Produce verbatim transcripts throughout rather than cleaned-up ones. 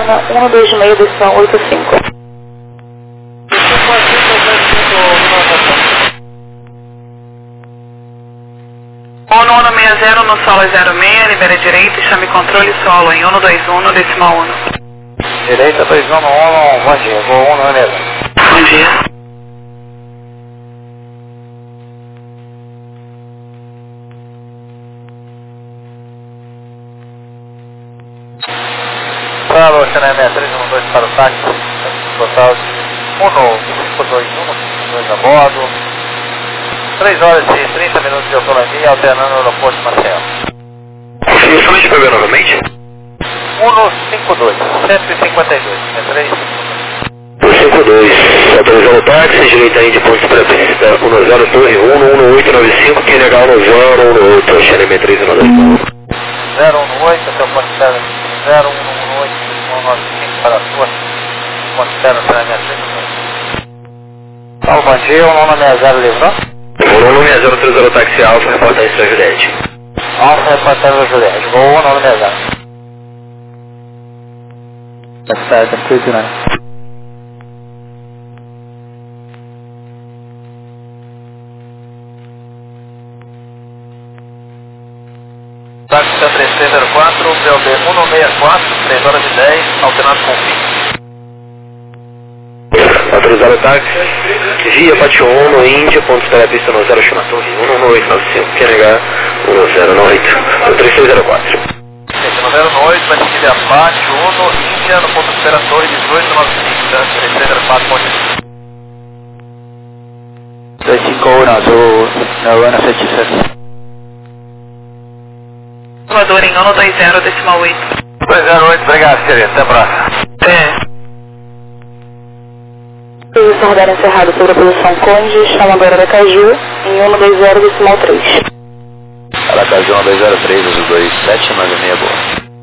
interna um dois seis, decisão oito cinco. ONU um seis zero no solo zero seis, libera direita, chame controle solo em um dois um, decimal um. Direita dois um um, bom dia, vou um, beleza. Bom dia. Alô, Channel seis três um dois para o táxi, total de um cinco dois um, dois a bordo, três horas e trinta minutos de autonomia, alternando no aeroporto Marcelo. Confirmação de P B novamente? um cinco dois, cento e cinquenta e dois, é três cinco dois, autorizando o táxi, direita aí de pontos para a pista, um zero Torre um um oito nove cinco, Q N H um zero um oito, Channel seis três um dois. zero um oito, até o ponto zero um oito, um nove cinco para a sua, ponto zero, Channel seis três um dois. Alô, bom dia, o nome é zero livrou? Volume seis zero três zero táxi Alfa, reportagem São Juliette. Alfa, reportagem Juliette, voo um nove zero. That's right, that's good tonight. Táxi três três zero quatro, P O B um nove seis quatro, três horas e dez, alternado com fim. Autorizado o táxi, Via Pátio um no Índia, ponto espera a pista no zero, chama Torre um um oito nove cinco, Q N H um zero nove oito, três três zero quatro. um zero nove oito, vai seguir a Pátio um no Índia, no ponto espera Torre dezoito nove cinco, três três zero quatro, ponto três cinco um, azul, Nirvana sete sete. Voador em um dois zero, decimal oito. dois zero oito, obrigado, querido. Até a próxima. É. Posição radar encerrada sobre a posição Conde, chama agora Aracaju, em um dois zero, decimal três. Aracaju um dois zero três, azul dois sete nove seis, boa.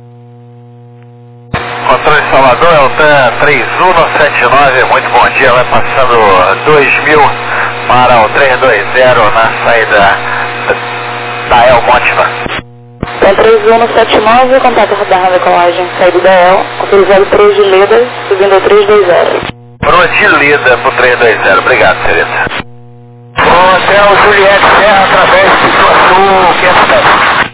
Controle Salvador, é o T A três um sete nove, muito bom dia, vai passando dois mil para o três dois zero na saída da El Montiva. T A três um sete nove, contato radar na decolagem, saída da El, autorizado três de Leda, subindo ao três dois zero. Pro de Leda pro três dois zero, obrigado, querida. Hotel Juliette Serra, através de Sul, quinhentos metros.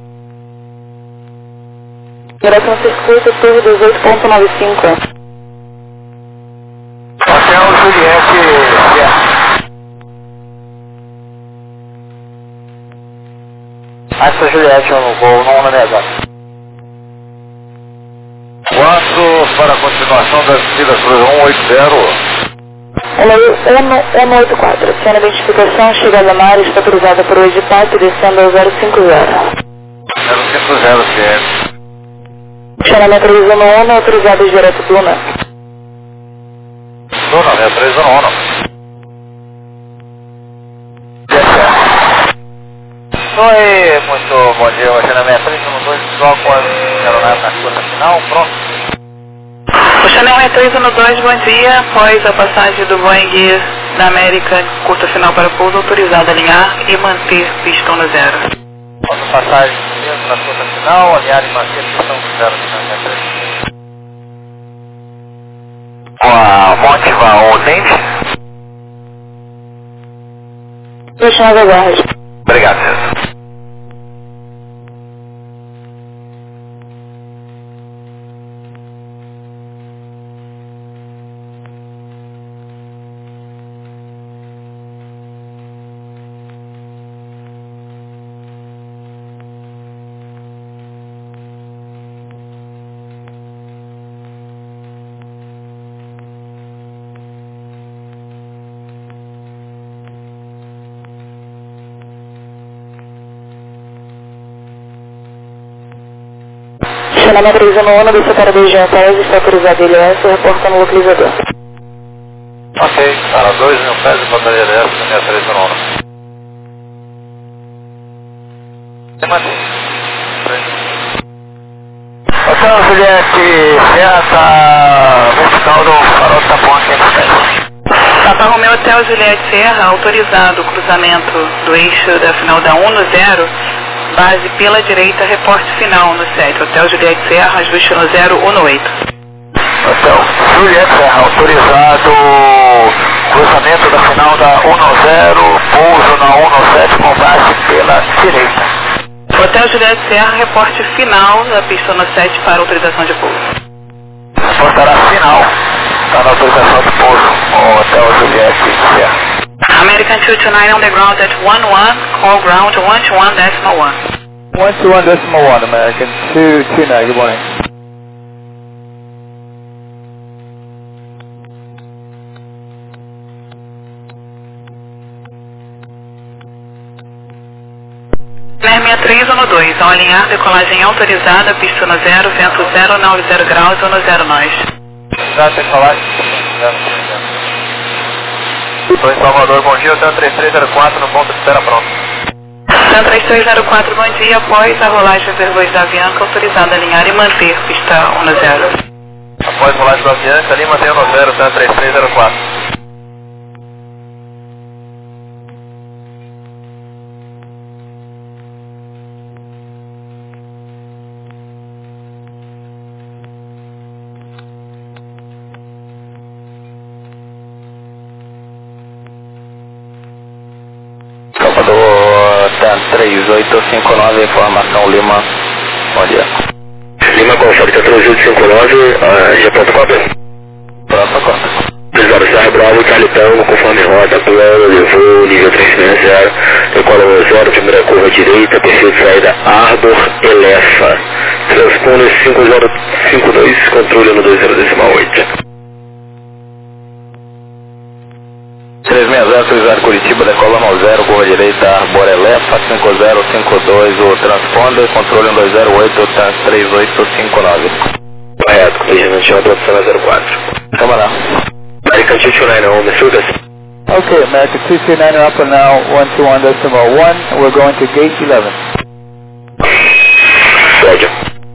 Direção circuito, Torre dezoito ponto noventa e cinco. Hotel Juliette Serra. Essa Juliette eu vou não analisar. Quanto para a continuação das vidas para um oito zero? um oito quatro, sendo identificação, chegada a mar, está autorizada por hoje Pato, descendo ao zero cinco zero. zero cinco zero, certo. Chama três um um, autorizado direto do Luna. Luna, é três um um. Oi, muito bom dia, hoje na minha três um dois, só com a aeronave na curva final, pronto. O Channel seis três um dois, bom dia. Após a passagem do Boeing da América, curta final para pouso, autorizado a alinhar e manter pistão no zero. Após a passagem mesmo na curva final, alinhar e manter pistão no zero na minha três. Com a Motiva ou Dente? Deixa eu aguardar. Obrigado, César. Chama três um um, desceu para dois G A P S, está autorizado L S, reporta no localizador. Ok, para dois mil pés de bateria L S, na minha três um um. Hotel Juliette, Serra, vertical do farol do Tapão aqui no centro. Papa Romeu Hotel Juliette Serra, autorizado o cruzamento do eixo da final da um no zero, base pela direita, reporte final no sete. Hotel Juliette Serra, ajuste no zero um oito. Juliette Serra, autorizado cruzamento da final da um zero, pouso na um sete com base pela direita. Hotel Juliette Serra, reporte final da pista um sete para autorização de pouso. Reportará final, está na autorização de pouso, o Hotel Juliette Serra. American two two nine on the ground at one one, call ground one two one decimal one. one two one decimal one, American two two nine, good morning. sessenta e três um dois, ao alinhar decolagem autorizada, pista no zero, vento zero nove zero graus, no zero nós. Já decolagem, estou em Salvador, bom dia, hotel três três zero quatro no ponto de espera pronto. Hotel três três zero quatro, bom dia, após a rolagem dos voos da Avianca, autorizado a alinhar e manter pista um zero. Após a rolagem da Avianca, ali mantém um zero, hotel três três zero quatro. três oito cinco nove, informação Lima, bom dia. Lima Golfo, três oito cinco nove, já pronto cópia? Pronto, cópia. Desvaro Sarra Bravo, Charlie Tango, conforme rota, plano, levou, nível três seis zero, decola um zero, primeira curva direita, perfil de saída Arbor, Elefa, transponder cinco zero cinco dois, controle no dois zero decimal oito. três seis zero, três zero Curitiba, decola um zero, curva direita, Arbor Elefa, cinco zero cinco dois, o transponder, controle um dois zero oito, trans três oito cinco nove. Correto, corrigimento de produção zero quatro. Câmara. American two two nine, home, Sugas. Okay, American two two nine up and now, one two one decimal one, we're going to gate eleven. Roger.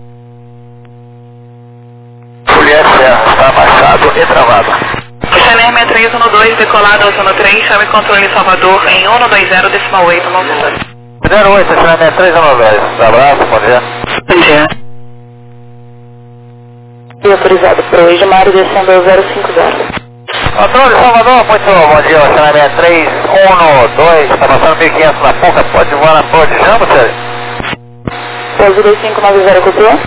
Juliette Serra, está baixado e travado. Chanel sessenta e três um dois, decolado ao zona três, chave controle Salvador em um dois zero decimal oito, movimento. zero oito, Chanel sessenta e três um dois, abraço, bom dia. Bom dia. E autorizado para hoje, Mário, descendo zero cinco zero. Controle Salvador, muito bom dia, Chanel sessenta e três um dois, está passando mil e quinhentos na Puca, pode voar na Pô de Jambo, sério? Azul dois cinco nove zero, copiou?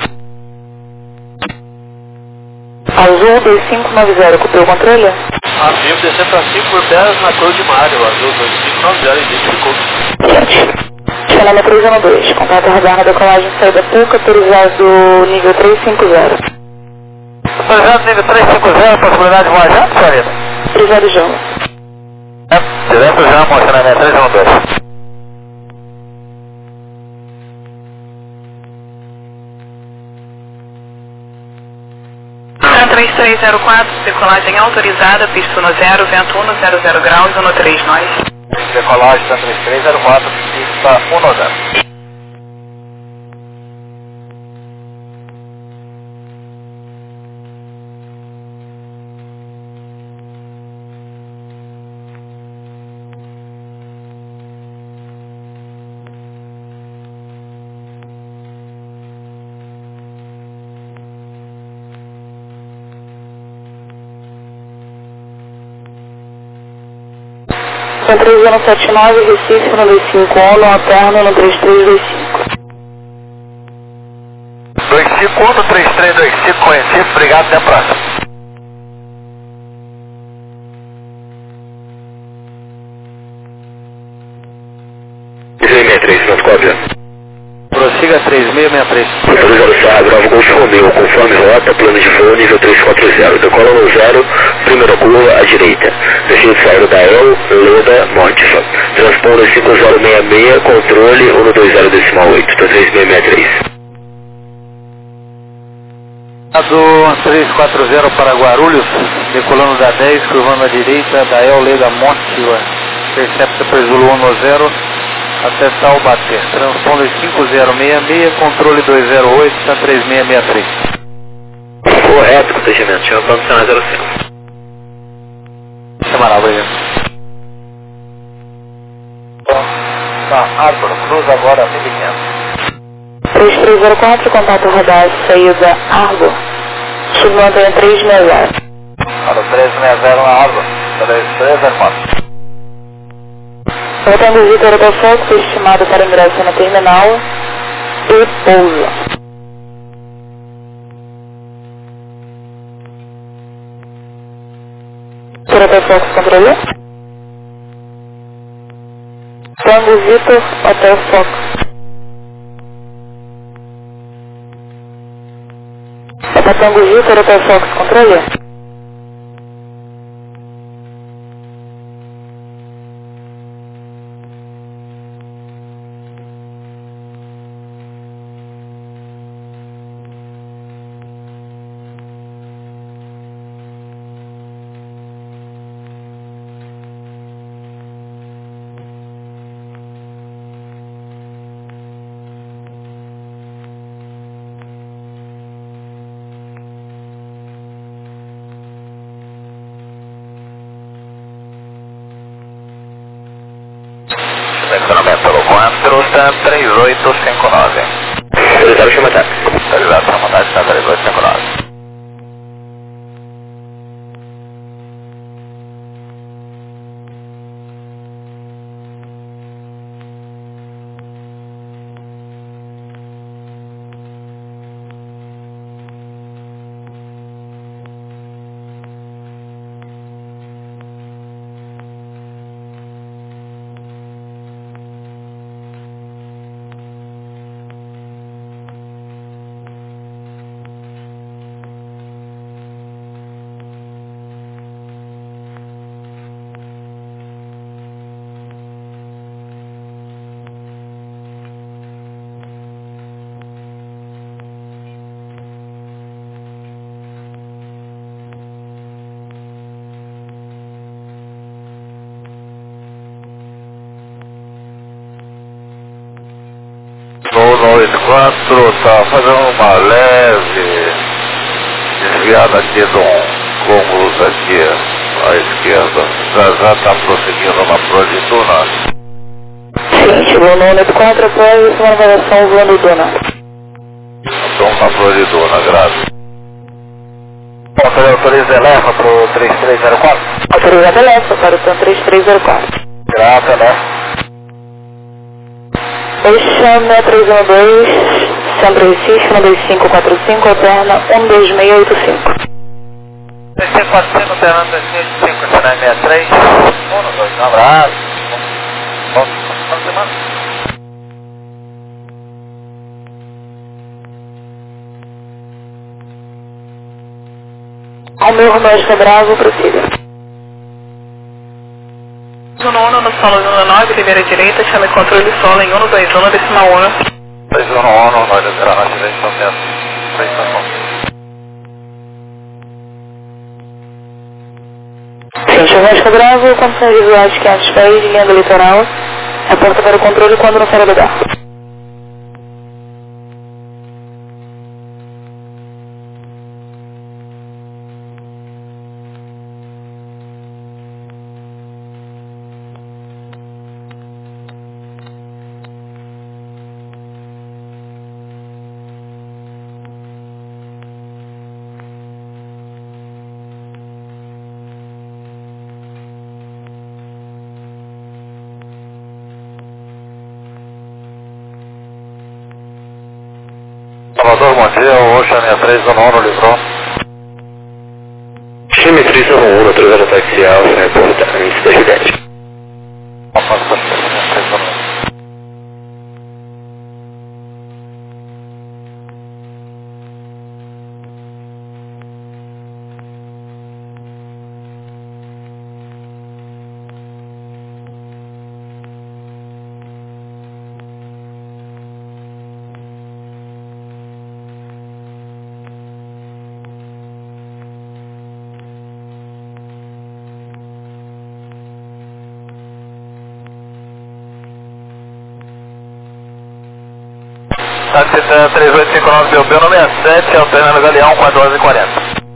Azul dois cinco nove zero, copiou o controle? Afirmo, descer para cinco por dez na cor de Mário, Azul dois cinco nove zero, identificou. Gente, Chanel três um dois, contato radar na decolagem saída Puca, autorizado nível três cinco zero. Autorizado nível três cinco zero, possibilidade de voar já, senhorita? Autorizado já. É, direto já, Chanel três um dois. três três zero quatro, decolagem autorizada, pista no zero, vento um zero zero graus, no três nós. Decolagem da três três zero quatro, pista um zero. São três um sete nove, Recife, um dois cinco um, alterno no três três dois cinco. dois cinco um, três três dois cinco, conhecido, obrigado, até a próxima. três seis três, não cópia. Prossiga três seis seis três. Autorizado Sarra Bravo, Golfo Romeo, conforme rota, plano de voo, nível três quatro zero, decola no zero, primeira curva à direita, perfil de saída da El, Leda, Mortifa, transponder cinco zero seis seis, controle um dois zero decimal oito, três seis seis três. Do três quatro zero para Guarulhos, decolando da dez, curvando à direita, da El, Leda, Mortifa, intercepta para Zulu um zero, até Taubaté, transponder cinco zero seis seis, controle dois zero oito, três seis seis três. Correto, protegimento, chama para o zero cinco. Semanal, obrigado. Tá, Arbor, cruz agora mil e quinhentos. três três zero quatro, contato radar saída Arbor, submantém três seis zero. para o três seis zero na orla, três três zero quatro. Voltando Vitor até Fox, estimado para ingresso na terminal e pouso. Vitor Fox, controle. Tango Vitor Hotel Fox. Tango Vitor Hotel Fox, controle. Estacionamento quatro, três oito cinco nove. Realizado chama táxi. Realizado chama táxi, três oito cinco nove. Voo oito quatro, está fazendo uma leve desviada aqui de um cômulo aqui à esquerda. Já já está prosseguindo na Proriduna. Sim, chegou no oito quatro após uma navegação voando Duna. Então na Proriduna, graças. Pode autorizar Elefa para o três três zero quatro? Autorizado Elefa para o três três zero quatro. Graças, Elefa. Chama três um dois, Centro Recife, um dois cinco quatro cinco, alterna um dois seis oito cinco. três cinco quatro cinco, alternando dois seis oito cinco, sinal sessenta e três. um, dois, um abraço. Bom, bom semana. Ao meu Romeu Bravo, prossiga. No nono, no solo um nove, primeira direita, chame controle solo em um dois um, decimal um. três um um, nós liderar na direita, três um um. Sim, Churrasco Bravo, condições visuais quinhentos pés, linha do litoral. Reporta para o controle quando não for lugar. Salvador, bom dia, o Ocean sessenta e três um um, livrou. Chime três um um, autorizado táxi alfa, reporta antes das dez. Táxi três oito cinco nove, B B no sessenta e sete, alternando Galeão com a doze e quarenta.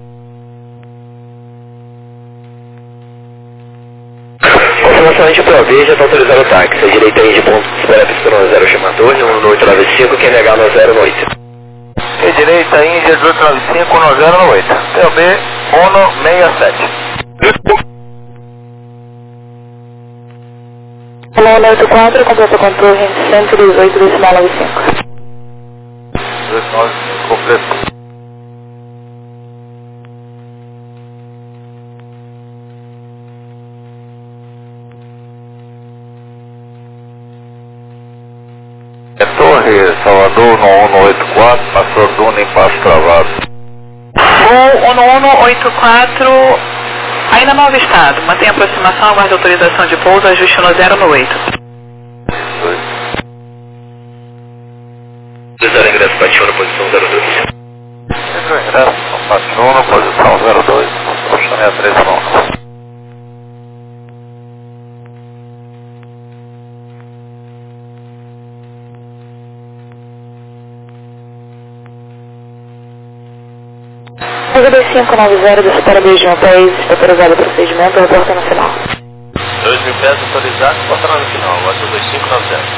Confirmação de P O B, já está autorizado o táxi. A direita aí de ponto, espera a pista no zero chamador, no oito nove cinco, quem negar no zero no oito. E direita Índia dezoito nove cinco, no zero no oito. P O B, Uno seis sete. Coluna oito quatro, completa controle em cento e dezoito, decimal nove cinco. dois nove cinco, completo. É Torre, Salvador, no um um oito quatro, passou Duna em passo travado. Gol um um oito quatro, ainda no novo estado. Mantém a aproximação, aguarde autorização de pouso, ajuste no zero no oito. dois. Zero ingresso, Pationa, posição zero dois. Entrou ingresso, Pationa, posição zero dois. Puxando a três pontos. T V cinco nove zero, desce para dois mil pés, está autorizado o procedimento, reporta no final. dois mil pés autorizados, bota no final, bota dois cinco nove zero.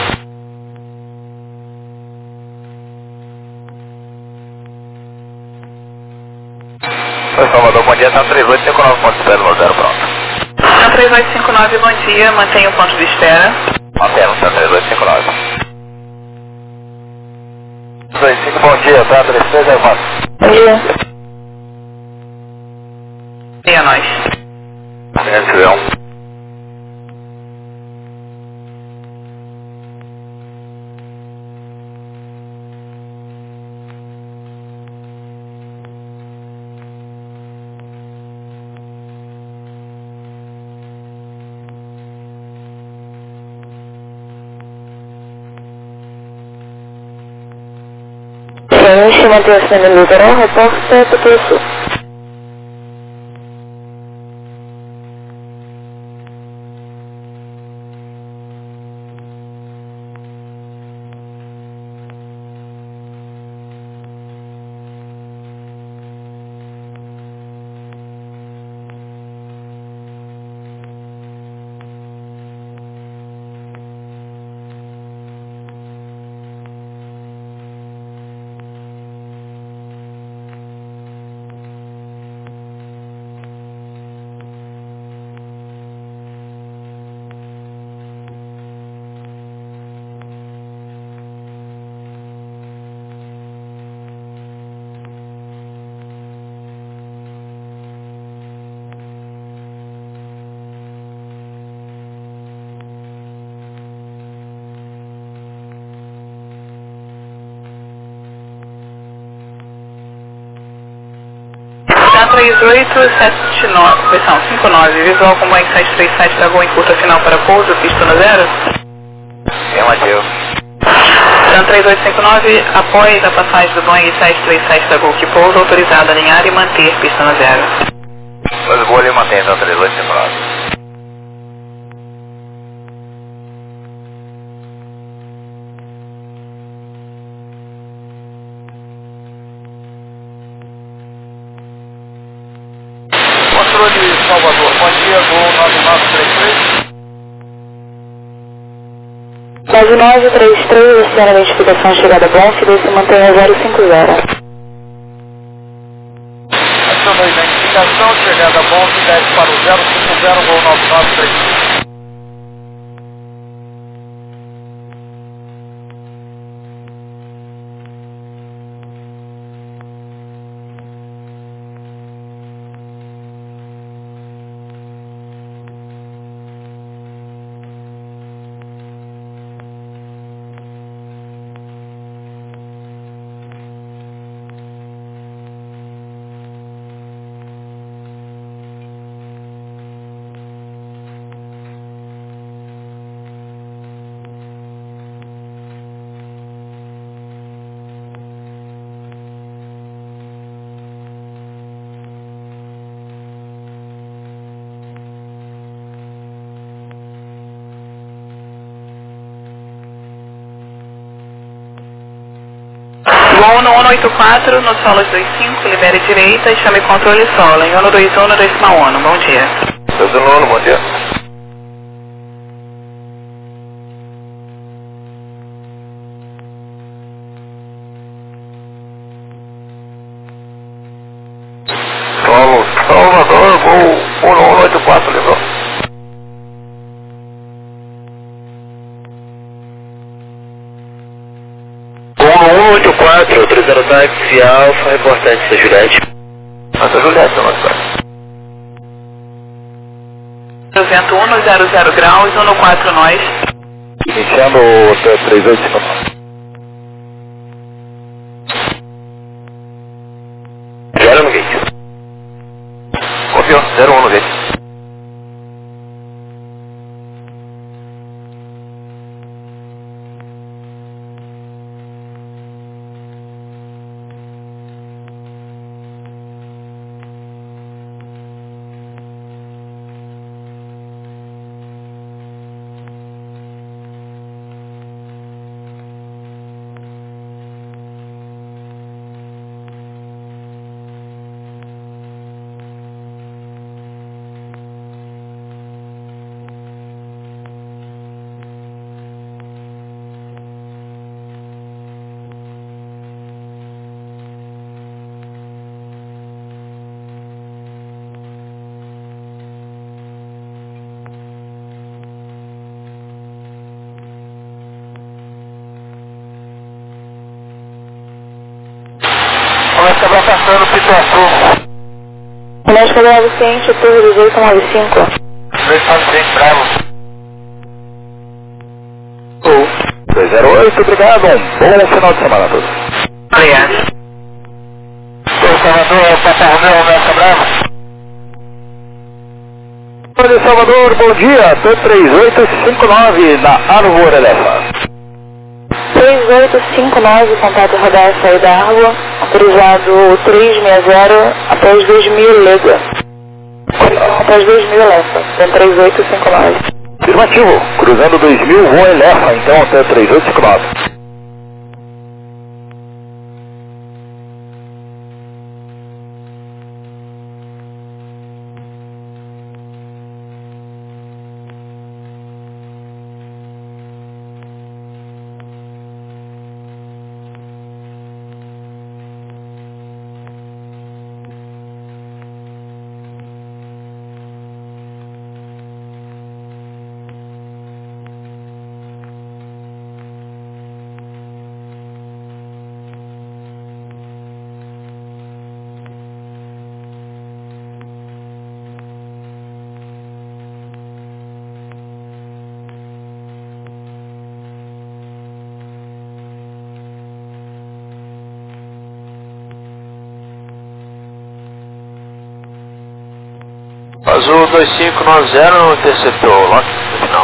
Oi, Salvador, bom dia, tá no três oito cinco nove ponto zero no zero, pronto. Na três oito cinco nove, bom dia, mantenha o ponto de espera. Mantemos, tá três oito cinco nove. dois cinco, bom dia, tá três três zero quatro. Bom dia. E a nós. Decisão. Preenche, mantém a cena no litoral, reporta Tupi Sul. três oito sete nove, versão cinco nove, visual com Boeing sete três sete da Gol em curta final para pouso, pista no zero. Afirmativo. Dan três oito cinco nove, após a passagem do Boeing sete três sete da Gol que pousa, autorizado a alinhar e manter pista no zero. Mas vou ali manter então três oito cinco nove. Controle Salvador, bom dia, Gol nove nove três três. nove nove três três, oceano de identificação chegada bom, se mantenha zero cinco zero. Acionou a identificação, chegada bom, dez para o zero cinco zero, Gol nove nove três três. Gol no um oito quatro, no solo dois cinco, libere direita e chame controle solo. Em um dois um, no decimal um. Bom dia. dois um, bom dia. Solo Salvador, Gol um um oito quatro, lembrou? um um oito quatro, autorizando táxi Alfa, reportante Santa Juliette. Santa Juliette, não é? Vento um no zero zero graus, um no quatro nós. Iniciando o hotel três oito cinco nove. Zero no gate. Confio, zero um no gate. Começa a passando o Pito Azul. Médica da Vicente, turno dezoito nove cinco. dois nove seis, Bravo. dois zero oito, obrigado. Um bom final de semana a todos. Obrigado. Oi, Salvador, Papa Romeu, Roberto Bravo. Oi, Salvador, bom dia. T três oito cinco nove na Árvore Elefante. três oito cinco nove, contato radar saída Árvore, autorizado trezentos e sessenta até as dois mil léguas. Até as dois mil Elefa, tem três oito cinco nove. Afirmativo, cruzando dois mil, voo Elefa, então até três oito cinco nove. Azul dois cinco nove zero não interceptou, lote no final.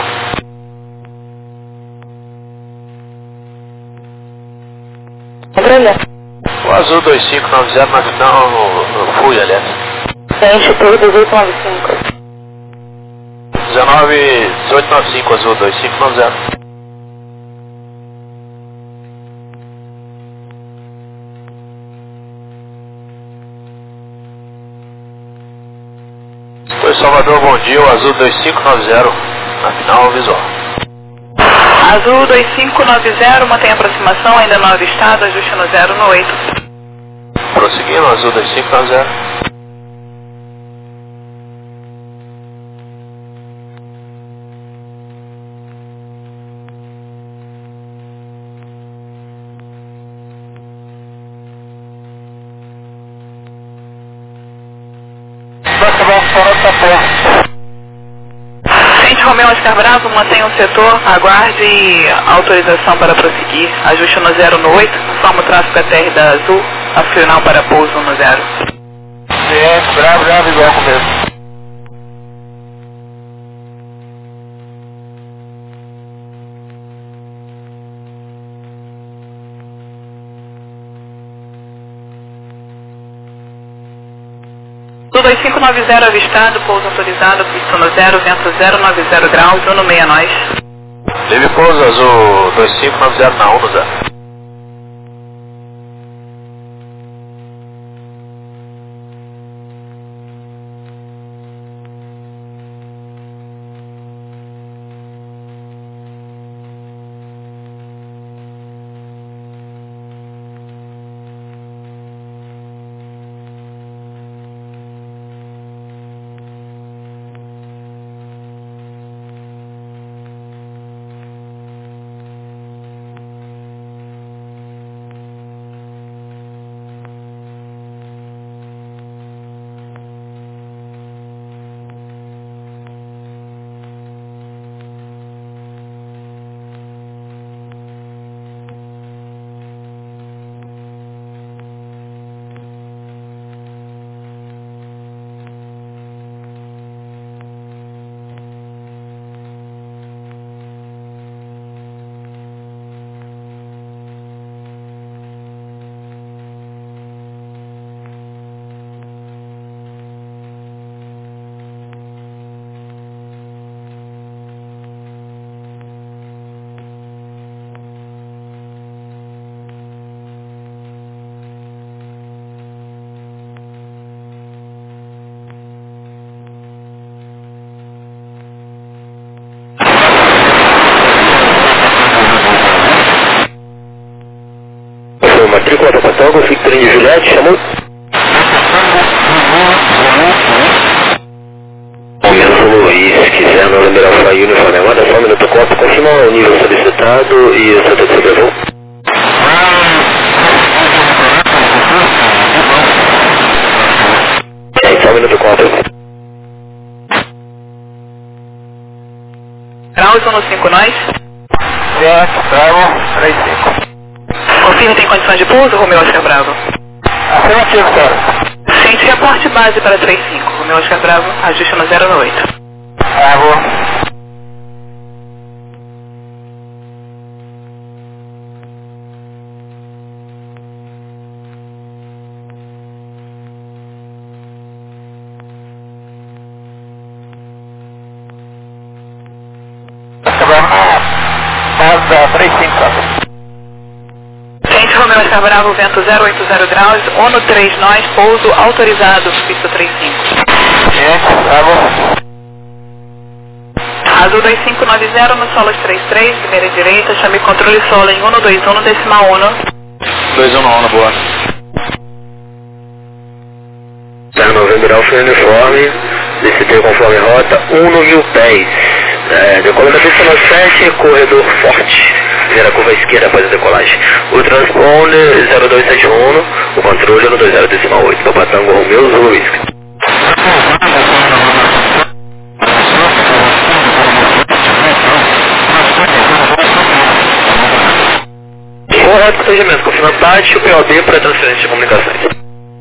André, O Azul dois cinco nove zero na final, eu fui, aliás. Vicente, turno dezoito nove cinco. dezenove, dezoito nove cinco, Azul dois cinco nove zero. Oi, Salvador, bom dia, o Azul dois cinco nove zero na final visual. Azul dois cinco nove zero, mantém aproximação, ainda não avistado, ajuste no zero no oito. Prosseguindo, Azul dois cinco nove zero. Vicente Romeu Oscar Bravo, mantenha o setor, aguarde autorização para prosseguir, ajuste no zero no oito, forma o tráfego A T R da Azul, a final para pouso no zero. Sim, bravo, bravo, igual mesmo. dois cinco nove zero avistado, pouso autorizado, pista no zero, vento zero nove zero graus, um no meia nós. Teve pouso Azul dois cinco nove zero na um no zero. cinco Alfa Tango, Victor de Juliette, chamou. Romeu Luiz, quiser no Lembrar Fly Uniforme Armada, só um minuto copo, confirma o nível solicitado e o status de sobrevoo. É, só um minuto copo. Graus um no cinco, nós. sete, Bravo, três cinco. Confirme, tem condições de pouso, Romeu Oscar Bravo? Afirmativo, cara. Ciente, reporte base para três cinco. Romeu Oscar Bravo, ajuste no zero no oito. Bravo. três cinco, Ciente, Romeu Oscar Bravo, vento zero oito zero graus, ONU três nós, pouso autorizado, pista três cinco. Ciente, Bravo. Azul dois cinco nove zero no solo três três, primeira e direita, chame controle solo em um dois um, decimal um. dois um no ONU, boa. Tá, Novembro Alfa Uniforme, D C T conforme rota, um no mil pés. É, decolando da pista no sete, corredor forte. Primeira curva esquerda após a decolagem. O transponder zero dois sete um, o controle no dois zero decimal oito. Papa Tango Romeu Zulu Whisky. Correto, procedimento. Confirma parte, o P O B para transferência de comunicações.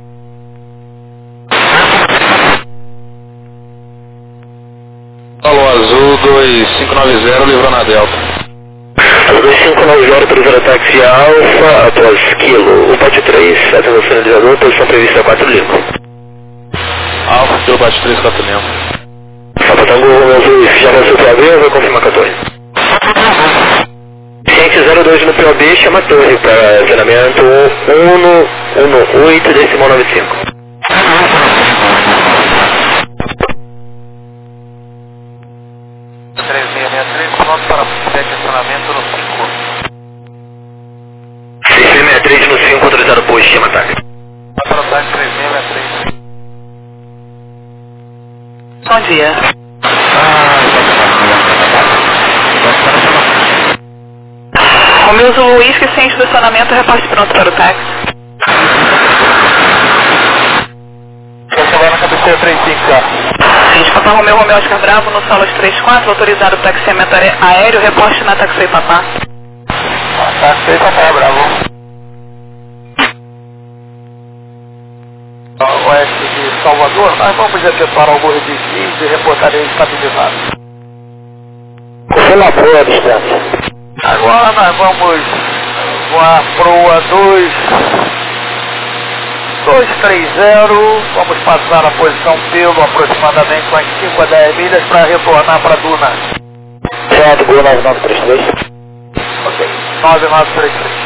Alô, Azul dois cinco nove zero, livrou na Delta. Azul dois cinco nove zero, autorizado táxi Alfa, após quilo, o pátio três, atenção sinalizador, posição prevista quatro Lima. Alfa, pelo bate três, quatro Lima. Papa Tango Romeu Zulu, já avançou para B, vai confirmar com a torre. Ciente zero dois no P O B, chama a torre para acionamento um no oito decimal nove cinco. três seis seis três, pronto para estacionamento no cinco. seis seis seis três no cinco, autorizado posto, chama ataque. Para o táxi três seis seis três. Bom dia. Romeu Zulu Whisky, ciente do acionamento, reporte pronto para o táxi. Vou chamar na cabeceira três cinco, já. Ciente, Papa Romeu, Romeu Oscar Bravo, no solo três quatro, autorizado para taxiamento aéreo, reporte na taxi Papá. Táxi Papá, Bravo. Oeste de Salvador, nós vamos efetuar alguns desvios e reportaria estabilizado. Confirma a proa a distância. Agora nós vamos voar proa dois dois três zero, vamos passar a posição pelo aproximadamente umas cinco a dez milhas para retornar para Duna. Certo, Gol nove nove três três. Ok, nove nove três três.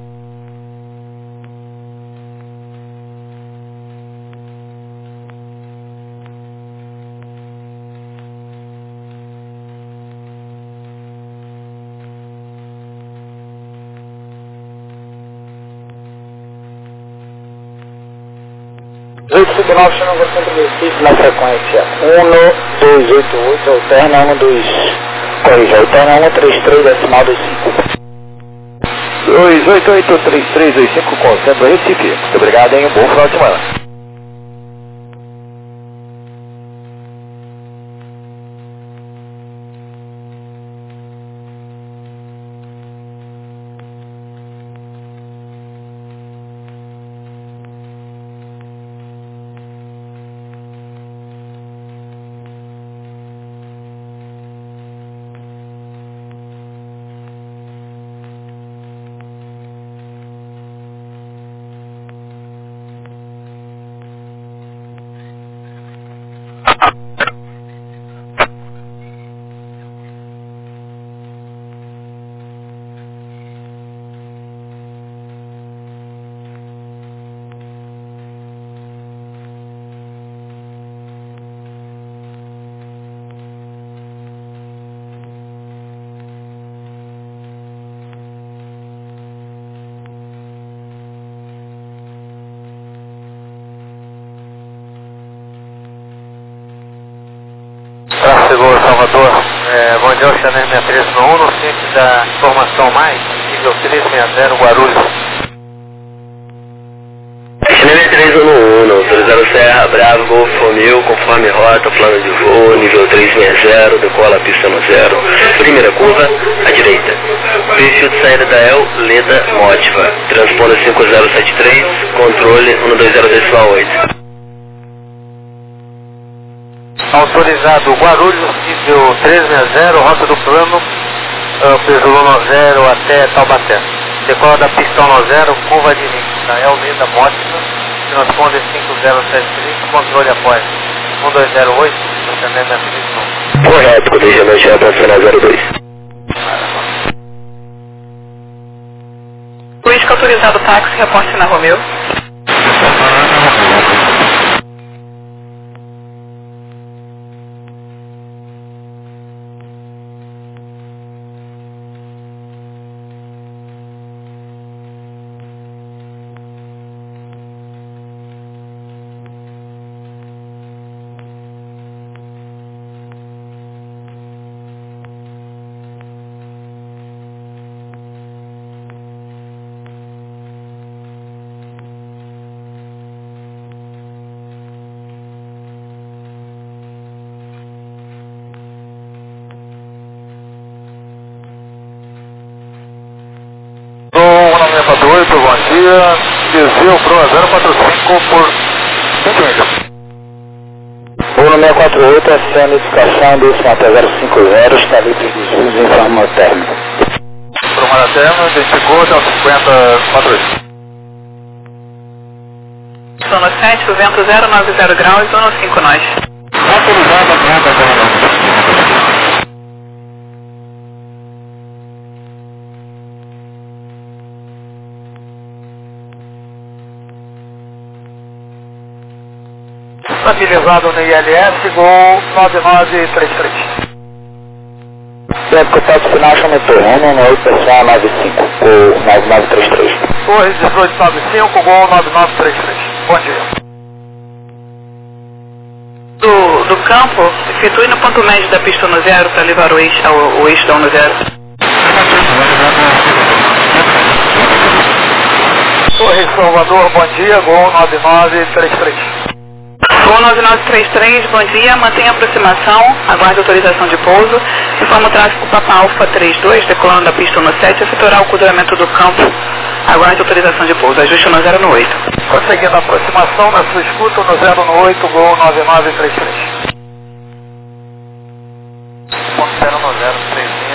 oito cinco nove, chama o centro do Recife na frequência um dois oito oito, alterna um dois, corrija, alterna um três três, decimal dois cinco. dois oito oito três três dois cinco com o centro do Recife. Muito obrigado, hein? Um bom final de semana. Salvador, é, bom dia, Chanel sessenta e três no um, no centro da informação mais, nível trezentos e sessenta, Guarulhos. Chanel três um um, autorizado Serra, Bravo, Golf Romeo, conforme rota, plano de voo, nível trezentos e sessenta, decola pista no zero, primeira curva, à direita. Perfil de saída da El, Leda, Motiva, transponder cinco zero sete três, controle um dois zero decimal oito. Autorizado Guarulhos, nível trezentos e sessenta, rota do plano, uh, Peugeot no zero até Taubaté. Decola da pista no zero, curva direita, da El Leda, Motiva, transponder cinco zero sete três, controle após um dois zero oito, Chanel sessenta e três. Correto, condicionante operacional zero dois. Whisky autorizado táxi, reporte na Romeo. oito, bom dia, Desvio Pro zero quatro cinco por cinco milhas. Uno seis quatro oito, essa é a notificação do S A T zero cinco zero, está livre dos usos em forma térmica. Formada térmica, identificou, até cinquenta quatro oito. Sono sete, vento zero nove zero graus, Sono cinco nós. Autorizada, venta zero nove. Estabilizado no I L S, Gol nove nove três três. Tempo que pode final, chama Torreno, no oito pessoal nove cinco, Gol nove nove três três. Torres dezoito nove cinco, Gol nove nove três três. Bom dia. Do, do campo, efetue no ponto médio da pista no zero para levar o eixo, o, o eixo da no zero. Torres Salvador, bom dia, Gol nove nove três três. Gol nove nove três três, bom dia, mantenha a aproximação, aguarde autorização de pouso, informa o tráfego Papa Alfa trinta e dois, decolando da pista no sete, efetuará o cruzamento do campo, aguarde autorização de pouso, ajuste no zero no oito. Conseguindo a aproximação na sua escuta no zero no oito, Gol nove nove três três. zero no zero três seis.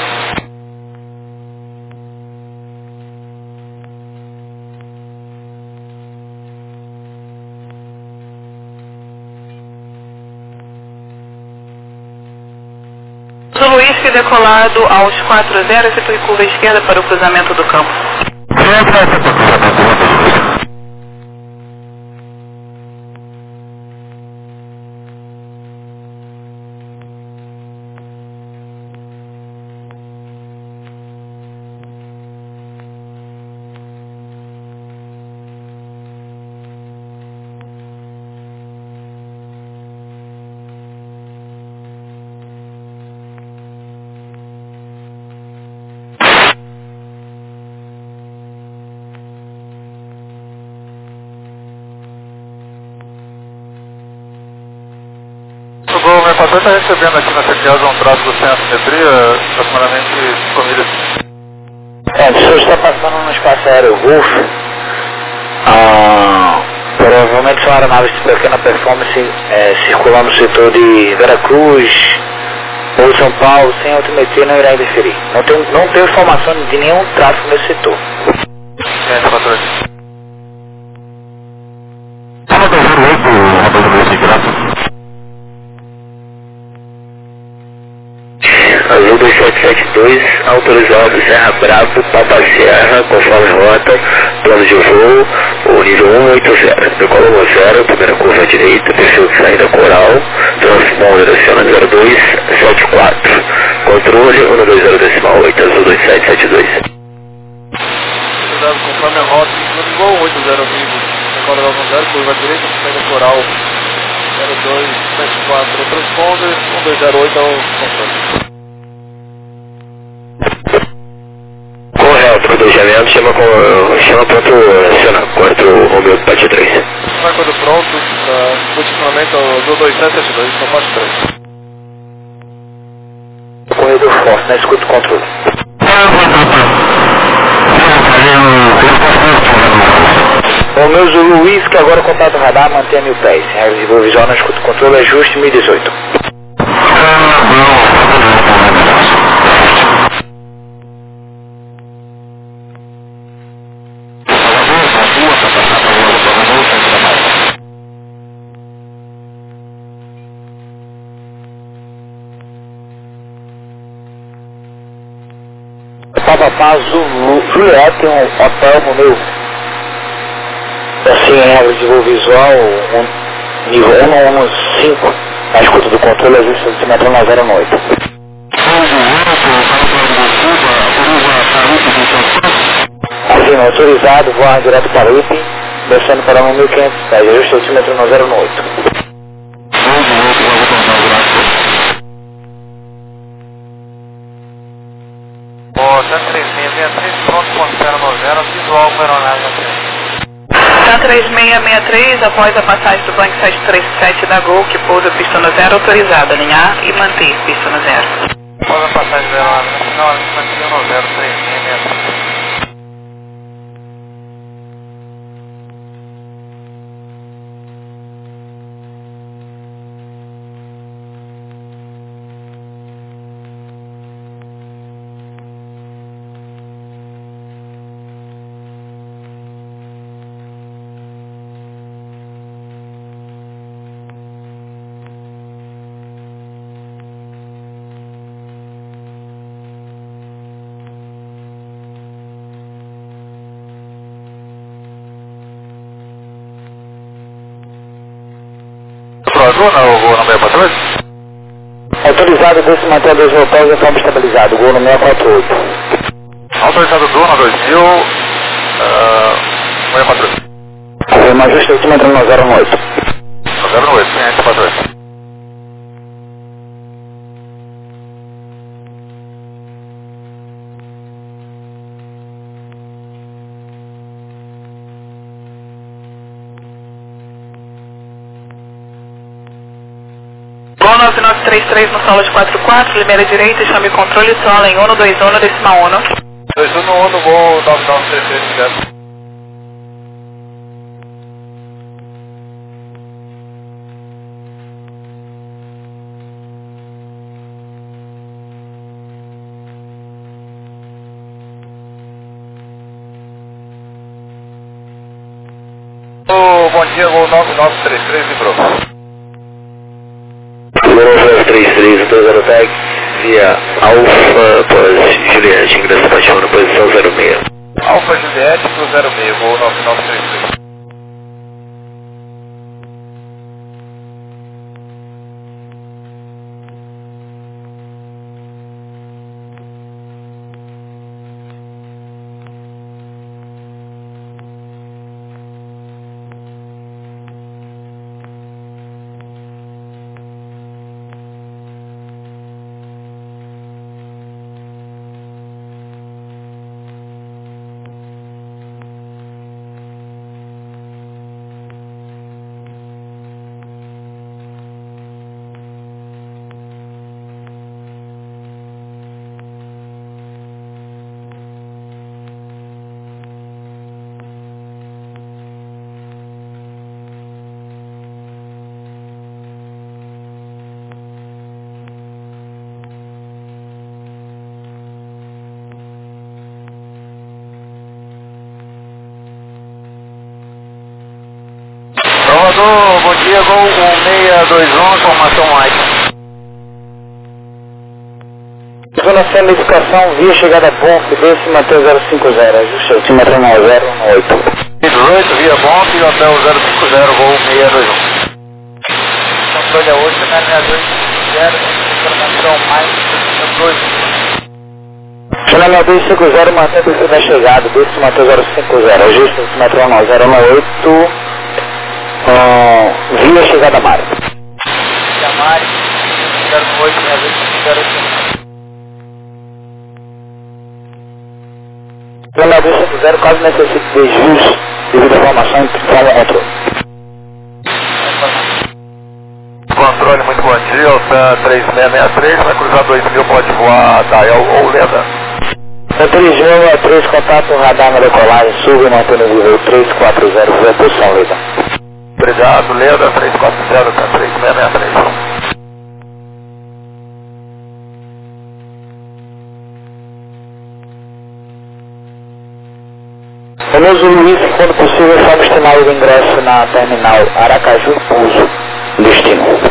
Zulu Whisky decolado aos quatro zero, efetue curva esquerda para o cruzamento do campo. O meu patrão está recebendo aqui na C T A S um tráfego sem assimetria, aproximadamente cinco milhas. É, o senhor está passando no espaço aéreo Golf. Ah, provavelmente são aeronaves de pequena performance é, circulando no setor de Veracruz ou São Paulo, sem altimetria não irá interferir. Não tem, não tem informação de nenhum tráfego nesse setor. É, patrão. Fala da zero oito, Roberto Graça. Azul dois sete sete dois, autorizado Serra Bravo, Papa Serra, conforme rota, plano de voo, o nível cento e oitenta, decola no zero, primeira curva à direita, perfil de saída coral, transponder aciona zero dois sete quatro, controle um dois zero decimal oito, Azul dois sete sete dois. Autorizado conforme a rota, plano de voo oito zero amigo, decola no zero, curva à direita, saída coral, zero dois sete quatro transponder, um dois zero oito ao controle. Correto, rodejamento, chama, com, chama pronto, aciona, quatro Romeo Pátio três. Vai quando pronto, uh, continuamente ao dois sete sete dois, no Pátio três. Corredor forte, na escuta o controle. O meu Zulu Whisky, agora contato radar, mantenha mil pés. Regra de voo visual na escuta o controle, ajuste mil e dezoito. Papapá, Zulu, Juliette, um hotel no meu. Assim, em regra de voo visual, um, nível um um cinco, na escuta do controle, ajuste centímetro na zero oito. Assim, autorizado, voar direto para o Item, descendo para um mil e quinhentos pés, ajuste centímetro na zero oito. O cento e três seis seis três, pronto, ponto zero nove zero, visual com aeronave na frente. cento e três seis seis três, após a passagem do Boeing sete três sete da Gol, que pousa pista no zero, autorizada, alinhar e manter pista no zero. Após a passagem do aeronave na final, mantinha no zero três seis seis três. O voo no meio quatro oito? Autorizado, desce manter dois mil pés em forma estabilizada, gol no seis quatro oito. Autorizado do dois mil, uh, seis quatro oito. Confirma ajuste centímetro na zero oito. zero oito, seis quatro oito. nove nove três três no solo de quatro quatro, Limeira direita, chame controle solo em um dois um, decimal um. dois um um no voo nove nove três três, direto. Oh, bom dia, voo nove nove três três, livrou. nove três três, autorizado tag via Alfa, após Juliette, ingressa paixão na posição zero seis. Alfa Juliette pro zero seis, voo nove nove três três. Salvador, bom dia, voo um seis dois um, informação Mike. Zona C, notificação via chegada Bonf, desce manter zero cinco zero, ajuste centímetro na zero oito. dezoito, via Bonf, hotel zero cinco zero, voo um seis dois um. Controle oito, na linha dois zero, informação Mike, dois. Chama dois cinco zero, mantém o da chegada, desce manter zero cinco zero, ajuste centímetro na zero oito. Uh, via chegada Mário. Mike, zero oito seis oito zero cinco. Planador cinco zero, caso necessite desvios devido à formação em forma controle. Controle, muito bom dia, Alta três seis seis três, vai cruzar dois mil, pode voar Dael ou Leda. três mil, três, contato, radar na decolagem, sube, mantendo o nível três quatro zero, via posição Leda. Obrigado, Leda, três quatro zero, três seis seis três. Famoso Luiz, quando possível, salve o sinal de ingresso na terminal Aracaju Pouso, destino.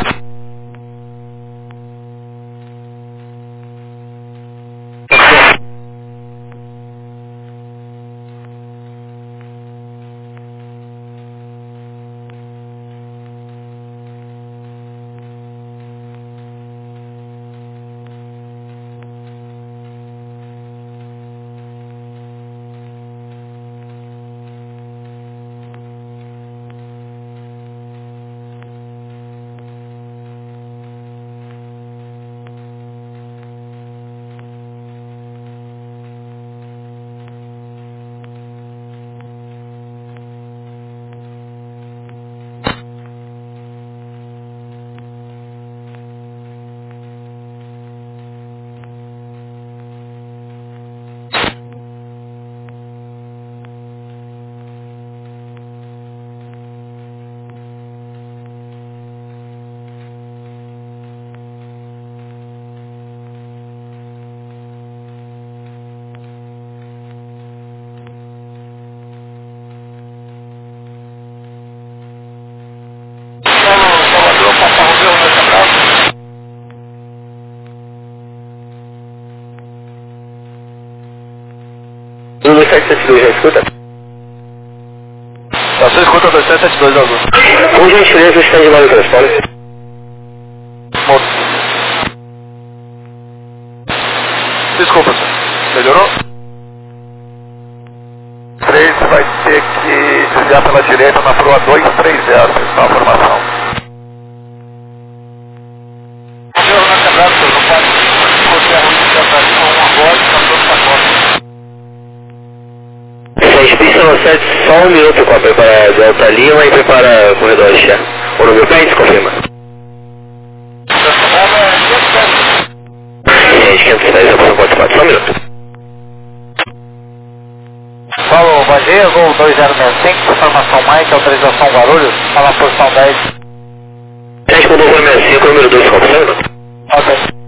dois sete sete dois, já escuta? Estação escuta dois sete sete dois, Azul. Com gentileza, está de lado transporte. Desculpa, senhor. Melhorou? três vai ter que desviar pela direita na proa dois três zero, está a formação. Pista no sete, só um minuto para preparar Delta Lima e prepara corredor de chá. O número pede, confirma. Gente, quinhentos e dez, apoio quatro quatro, só um minuto. Falou, bom dia, voo dois zero seis cinco, formação Mike, autorização Guarulhos, fala posição dez. Gente, com número sessenta e cinco, número dois, confirma, só um minuto. Ok.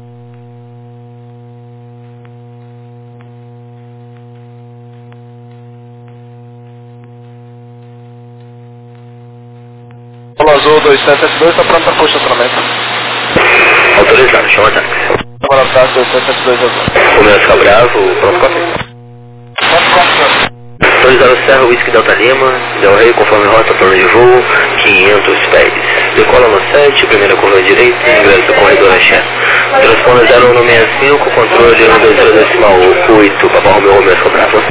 Polo Azul dois sete sete dois, está pronto para posicionamento. Autorizado, chama a táxi. Boa tarde, dois sete sete dois Azul. Começa ficar bravo, pronto, café. Pronto, como, senhor? Autorizado Serra, Whisky Delta Lima, Del Rey, conforme rota, plano de voo, quinhentos pés. Decola no sete, primeira curva à direita, ingresso do corredor axé. Transponder zero um seis cinco, controle um dois zero decimal oito, Papa Romeo, Romeo, fica bravo.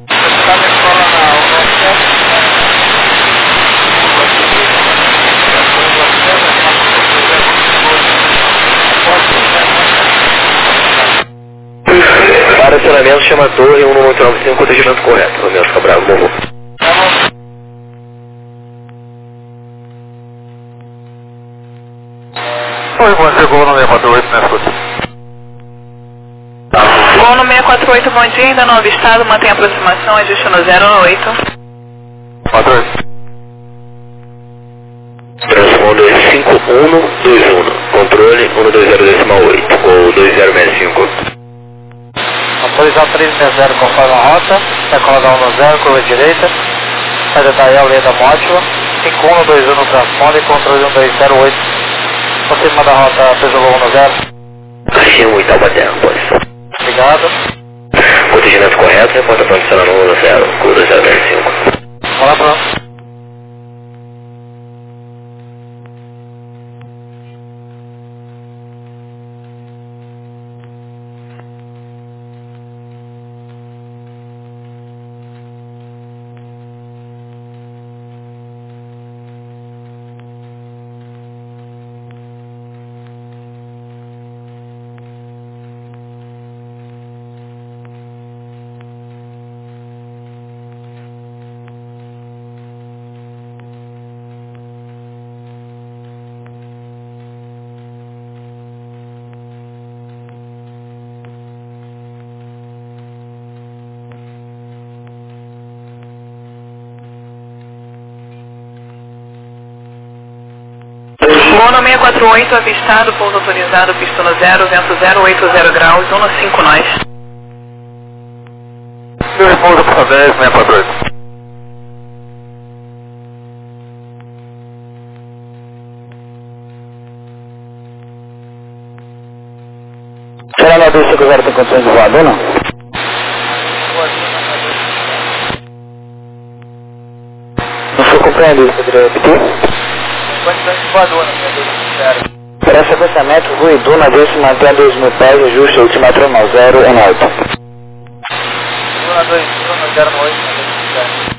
Para acionamento, chama a torre um nove cinco, atendimento correto. Romeu, fica bravo, morro. Oi, bom dia, voo no seis quatro oito, né, escuta? Voo no seis quatro oito, bom dia, ainda não avistado, mantém a aproximação, ajuste no zero oito. quatro oito. Transponder cinco um dois um, controle um dois zero decimal oito, ou dois zero seis cinco. Autorizado três seis zero conforme a rota, decola da um zero, curva direita, saída da I A, Leda Mótiva, cinco um dois um no transponder, controle um dois zero oito, acima da rota, Peugeot um zero. Caixinha muito, Albaterra, pois. Obrigado. Protegimento correto, reporta para adicionar no um zero, curva dois zero seis cinco. Vamos lá, pronto. Voo no seis quatro oito, avistado, pouso autorizado, pista no zero, vento zero oito zero graus, um no cinco nós. Meu pouso para dez, seis quatro oito. Será na dois cinco zero tem condições de voador, não? Não foi compreendido, poderia repetir? Condições de voador, não. Para sequenciamento, ruído na vez se mantém a dois mil pés, ajuste altimetro no zero em oito. Duna dois mil, zero oito,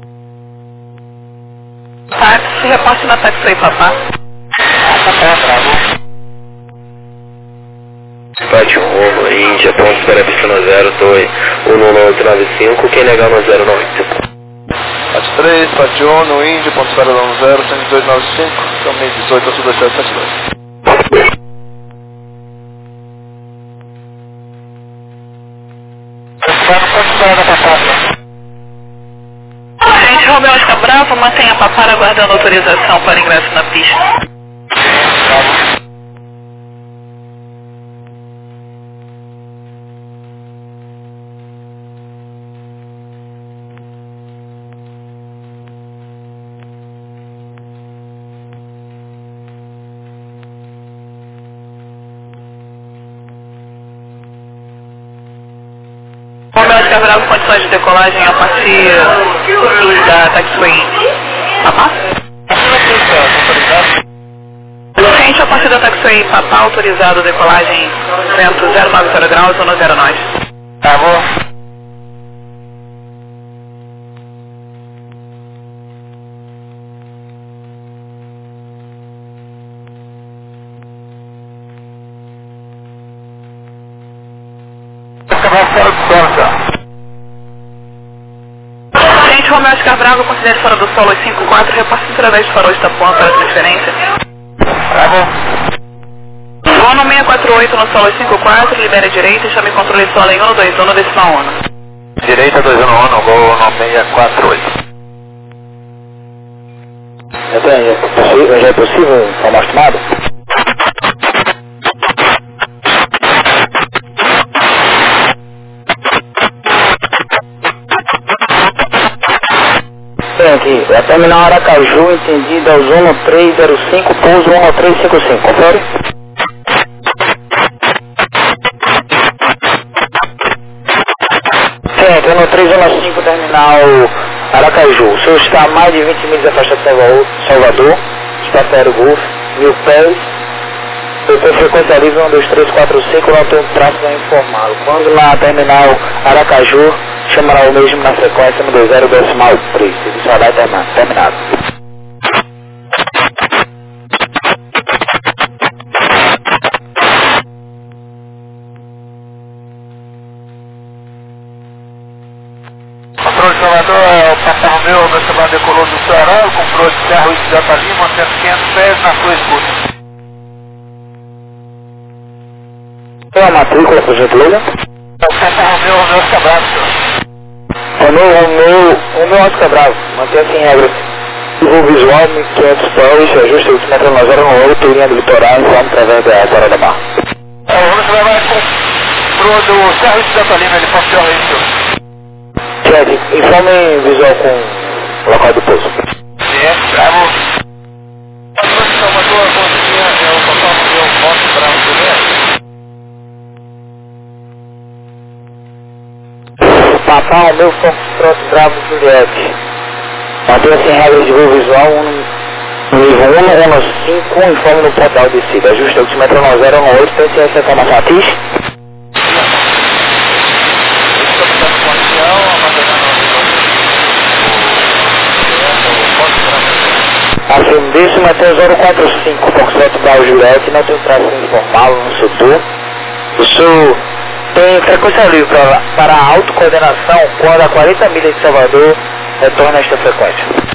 Táxi, repasse na táxi aí, papá. Pátio Roma, Índia, ponto espera pista no zero dois, um um oito nove cinco, quem negar no zero oito. Pátio três, Pátio um, no Índio, ponto espera no zero, cento e dois nove cinco, então meio dezoito, a sua sete sete dois. Gente, Romeu Oscar Bravo, mantenha a papara aguardando autorização para ingresso na pista. Romeu Oscar Bravo, condições de decolagem a partir da taxiway. Papá? Gente, a partir da taxiway Papá, autorizado decolagem vento zero nove zero graus, um no zero nós. Tá bom. Gente, Romeu Oscar Bravo, considere fora do solo cinco quatro, repasse através de farol de Itapuã para transferência. Tá bom. Voo no seis quatro oito no solo cinco quatro, libere direita e chame controle solo em um dois um no decimal um. Direita dois um um, gol no seis quatro oito. Já, tem, já, é possível, já é possível informar a estimada? Tem aqui, é a terminal Aracaju, entendida aos um três zero cinco, pouso um três cinco cinco, confere? Sim, no três um cinco, terminal Aracaju. O senhor está a mais de vinte milhas afastado de Salvador, está perto Golf, mil pés. Eu tenho frequência livre um dois três quatro cinco, não tenho tráfego a informá-lo. Quando na terminal Aracaju, chamará o mesmo na frequência no dois zero decimal três. Serviço radar terminado. Controle de Salvador, é o Papa Romeu, meu celular decolou do Ceará, comprou de carro de Jota Lima, cento quinhentos pés na sua escuta. Qual é a matrícula, por gentileza? É o Papa Romeu, Romeu Oscar Bravo, senhor. Romeu, Romeu, Romeu Oscar Bravo, mantenha-se em regra. Voo visual, mil e quinhentos pés, ajuste o altimetro na zero oito, linha do litoral, informe através da Serra da Mar. É, o Romeu vai comprou do carro de Jota Lima, ele passeou aí, senhor. Cheque, informe visual com o local do pouso. Sim, bravo. Controle de Salvador, bom dia, é o Papa Romeu, Oscar Bravo, beleza? Papá Romeu, Foxtrot Bravo Juliette. Mantenha-se em regras de voo visual, um, nível um, um cinco, informe no portal de descida. Ajuste o altimetro no zero oito, tem ciência de informação atis? Acima disso, mantém o zero quatro cinco, Foxtrot Bravo Juliette, não tem tráfego informal no sul. O sul tem frequência livre para, para a autocoordenação quando a quarenta milhas de Salvador retorna a esta frequência.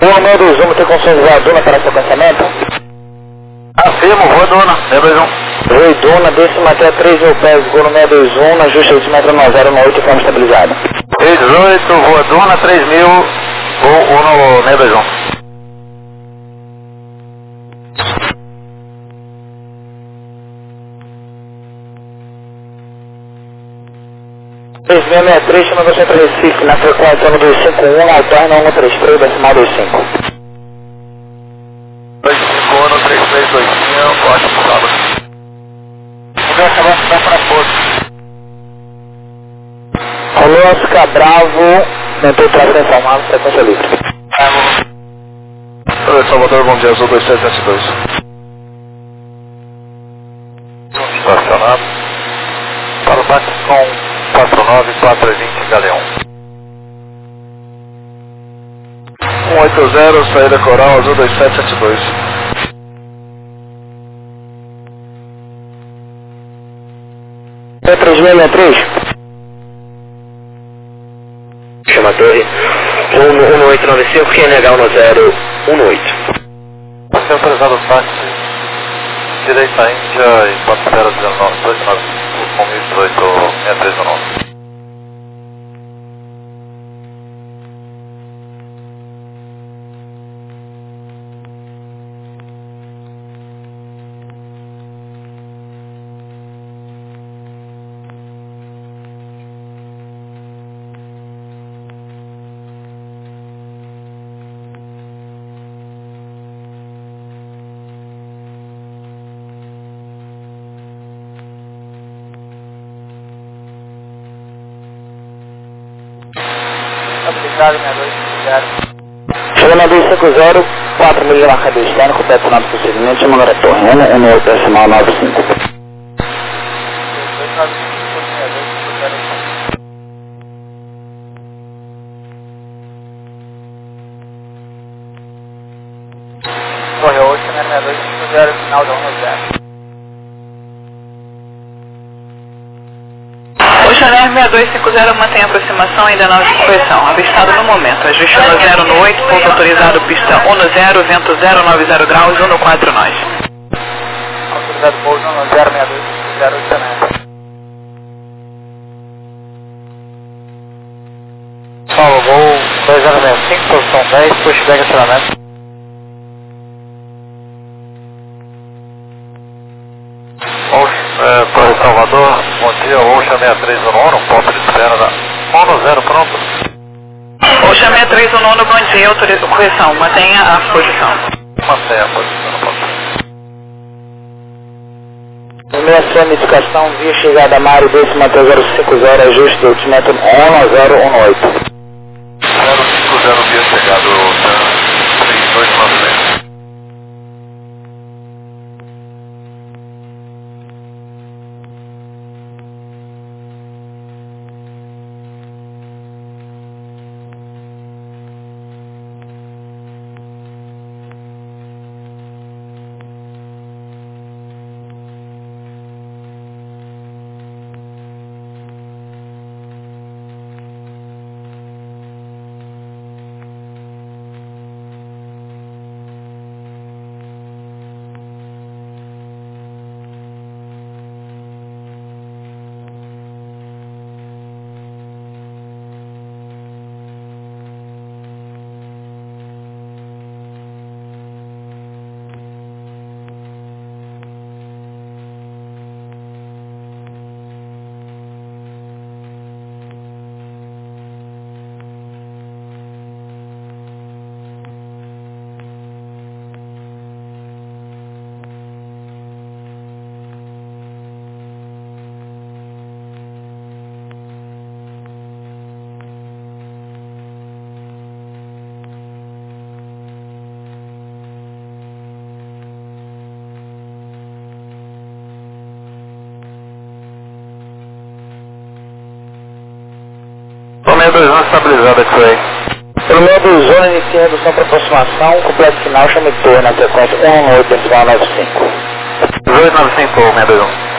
um meia dois um, tem condições de voar Duna para sequenciamento? Afirmo, voa Duna, meia dois um. Voe Duna, décima até três mil pés, voo no seis dois um, na justa altimetro nove zero um oito e forma estabilizada. seis oito, voa Duna, três mil, voo no seis dois um. três mil sessenta e três, chama você para Recife, na frequência um dois cinco um, alterna um três três, decimal dois cinco. dois cinco um, três três dois cinco, ótimo, sábado. Vou acabar de dar para Porto. Rolou Oscar Bravo, mentor tração informado, frequência livre. Oi, Salvador, bom dia, Azul dois sete sete dois. Estacionado. Para o táxi com quatro nove quatro vinte Galeão. um oito zero, saída Coral, Azul dois sete sete dois. três mil sessenta e três. Chama a torre. um oito nove cinco, Q N H um zero um oito. Você autorizado o táxi, direita Índia e quatro zero nove dois nove cinco, com mil e dezoito, seis três um nove. Obrigado, minha dois cinco zero. Chega na dois cinco zero, quatro milhas marcador externo, completo final do procedimento, chama agora a torre, N N oito decimal nove cinco. Torre oito, né, dois cinco zero, final da um zero. Oceaner seis dois cinco zero mantém a aproximação ainda na correção. Avistado no momento. Ajuste um zero no oito, pouso autorizado pista um zero, vento zero nove zero graus, um quatro nós. Autorizado pouso um zero seis dois cinco zero, Oceaner. Paulo, voo dois zero seis cinco, posição dez, pushback acionamento. Torre Salvador, bom dia, Ocean seis três um nove, ponto de espera da um zero, pronto. Ocean seis três um nove, bom dia, autoriza correção, mantenha a posição. Mantenha a posição, pronto. Nomeação de indicação via chegada Mário, décima até zero cinco zero, ajuste do altimetro um zero um oito. zero cinco zero via chegado, três dois nove seis. meia dois um estabilizado aqui aí. Pelo meia dois um, inicia a redução para aproximação, completo final, chame torre na sequência um oito decimal nove cinco. dezoito nove cinco, meia dois um.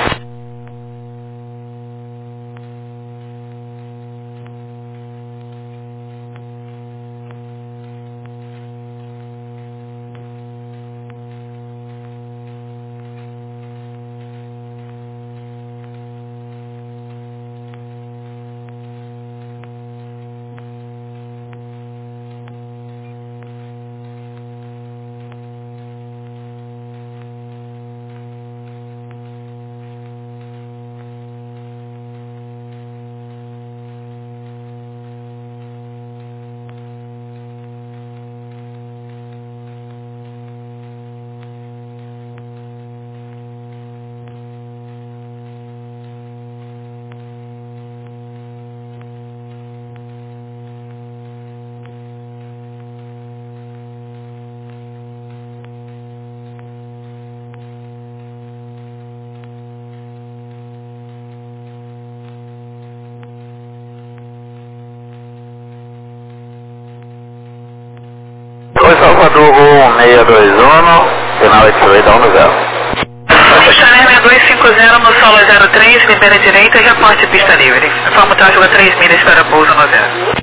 seis dois um, final oito da um zero. Chanel seis dois cinco zero no solo zero três, libera direita e reporte pista livre. Informa o tráfego a três milhas para pouso no zero.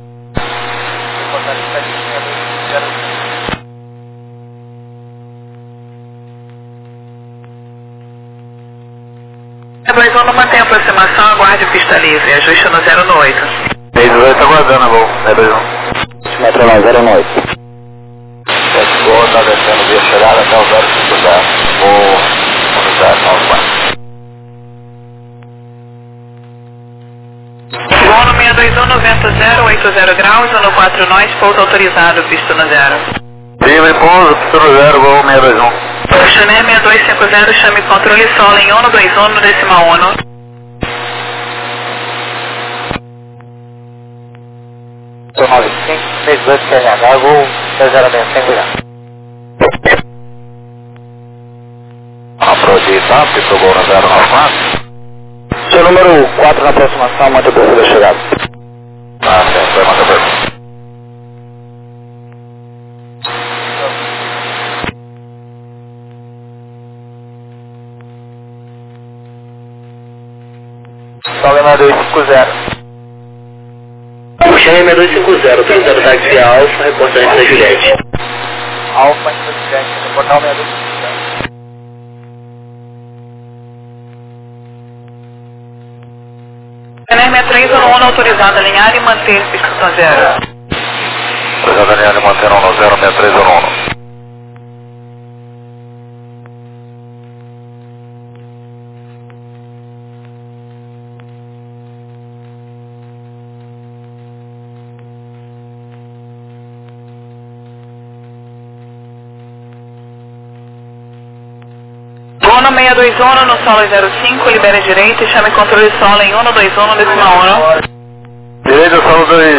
seis dois um mantém a aproximação, aguarde pista livre, ajuste no zero no oito. seis oito aguardando a voo, seis dois um. Metro no zero no oito. sete Gol está descendo via chegada até o zero cinco zero. Vou no zero nove quatro. Voo no seis dois um, noventa zero, oito zero graus, no quatro nós, pouso autorizado, pista no zero. Livre pouso, pista no zero, voo seis dois um. Chanel seis dois cinco zero, chame controle solo em um dois um no decimal um. nove cinco, seis dois Q N H, voo seis zero seis, sem cuidado. Aproveita, pista gol no zero nove quatro. Seu número quatro na aproximação, mantém o perfil da chegada. Ah, certo, vai mandar perfil. Solo seis dois cinco zero. Chanel seis dois cinco zero, autorizado táxi Alfa, reportante da Juliette. Alfa, Juliette, reportar seis dois cinco zero. Chanel seis três um um autorizado a alinhar e manter pista no zero. Autorizado a alinhar e manter um no zero, seis três um um. Voo no seis dois um no solo zero cinco, libera direita e chame controle solo em um dois um no decimal um. Direita, solo dois